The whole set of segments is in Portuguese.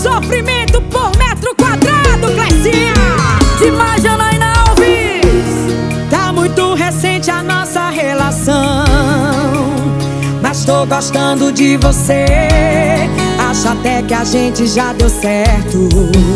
sofrimento por metro quadrado, Clecinha. Demais, Janaína Alves. Tá muito recente a nossa relação, mas tô gostando de você. Acho até que a gente já deu certo.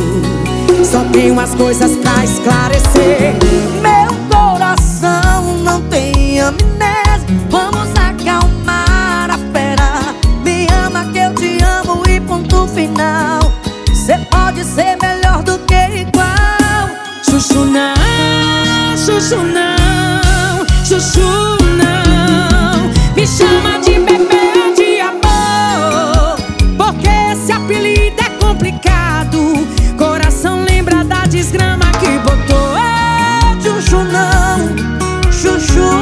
Só tem umas coisas pra esclarecer. Meu coração não tem amnésia. Vamos acalmar a fera. Me ama que eu te amo e ponto final. Cê pode ser melhor do que igual. Chuchu não, chuchu não, chuchu não. Me chama de bebê ou de amor, porque esse apelido é complicado. Coração lembra da desgrama que botou. Chuchu não, chuchu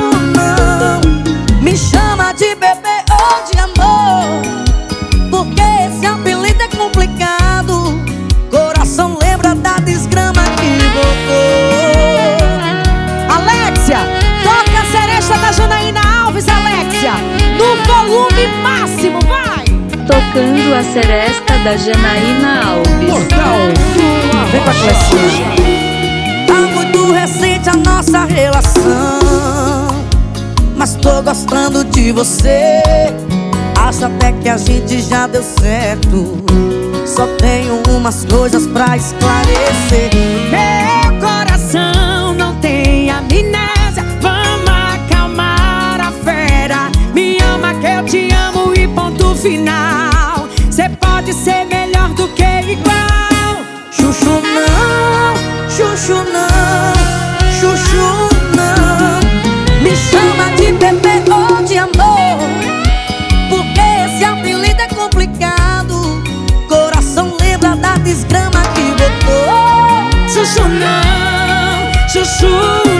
não. Me chama de bebê ou de amor, porque esse apelido é complicado. Coração lembra da desgrama que botou. Alexia, toca a seresta da Janaína Alves, Alexia, no volume máximo, vai! Tocando a seresta da Janaína Alves. Vem com a Clecinha. Tá muito recente a nossa relação, mas tô gostando de você. Acho até que a gente já deu certo. Só tenho umas coisas pra esclarecer. Meu coração não tem amnésia. Vamos acalmar a fera. Me ama que eu te amo e ponto final. Cê pode ser melhor do que igual. Chuchu não, chuchu não, chuchu não. Me chama de bebê ou de amor, porque esse apelido é complicado. Coração lembra da desgrama que botou. Chuchu não, chuchu